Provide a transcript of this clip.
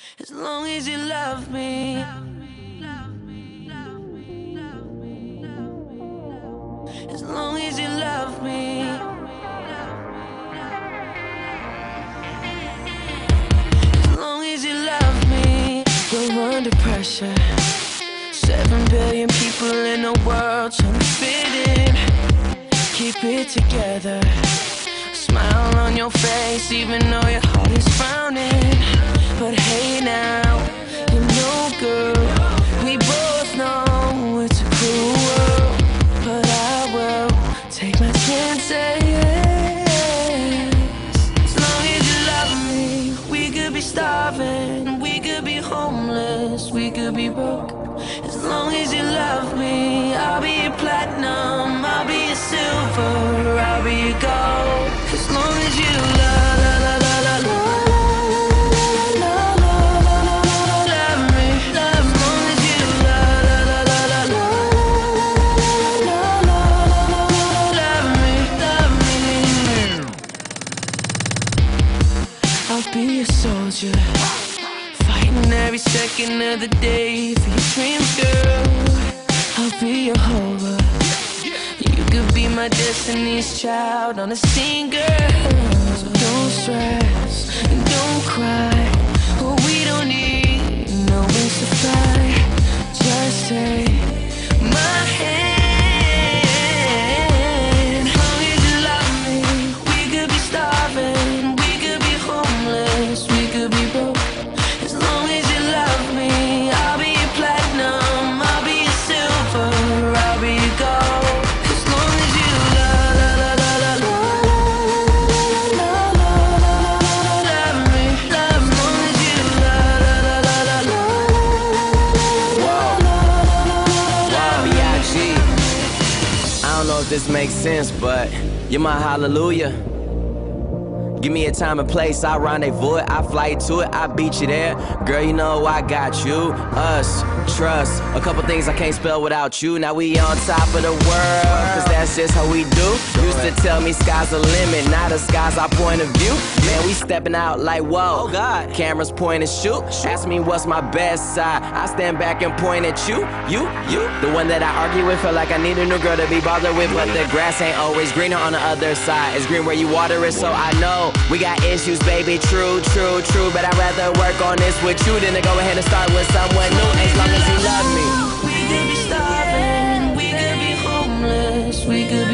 As long as you love me. As long as you love me. As long as you love me. You're under pressure. 7 billion people in the world trying to fit in. Keep it together. Smile on your face even though your heart is frowning. But hey now, you know girl, we both know it's a cruel world. But I will take my chances. As long as you love me. We could be starving, we could be homeless, we could be broke. As long as you love me, I'll be your platinum, I'll be your silver, I'll be your gold. As long as you love, love, love, love, love. I'll be a soldier, fighting every second of the day for your dreams, girl. I'll be your hover. You could be my destiny's child on a scene, girl. So don't stress and don't cry. Oh, we don't need no wings to fly. Just take my hand. As long as you love me, we could be starving, we could be homeless, we could be broke. As long as you love me, I'll be your platinum, I'll be your silver, I'll be your gold. As long as you love, love, love, love, love me, love. As long as you love, love, love, love, B.I.G. I don't know if this makes sense, but you're my hallelujah. Give me a time and place, I rendezvous it, I fly to it, I beat you there. Girl, you know I got you, us, trust. A couple things I can't spell without you. Now we on top of the world, cause that's just how we do. Used to tell me sky's the limit, now the sky's our point of view. Man, we stepping out like whoa, oh God. Cameras point and shoot. Ask me what's my best side, I stand back and point at you. The one that I argue with, feel like I need a new girl to be bothered with. But the grass ain't always greener on the other side. It's green where you water it, so I know we got issues, baby, true. But I'd rather work on this with you than to go ahead and start with someone new. As long as you love me. we could be starving, we could be homeless, we could be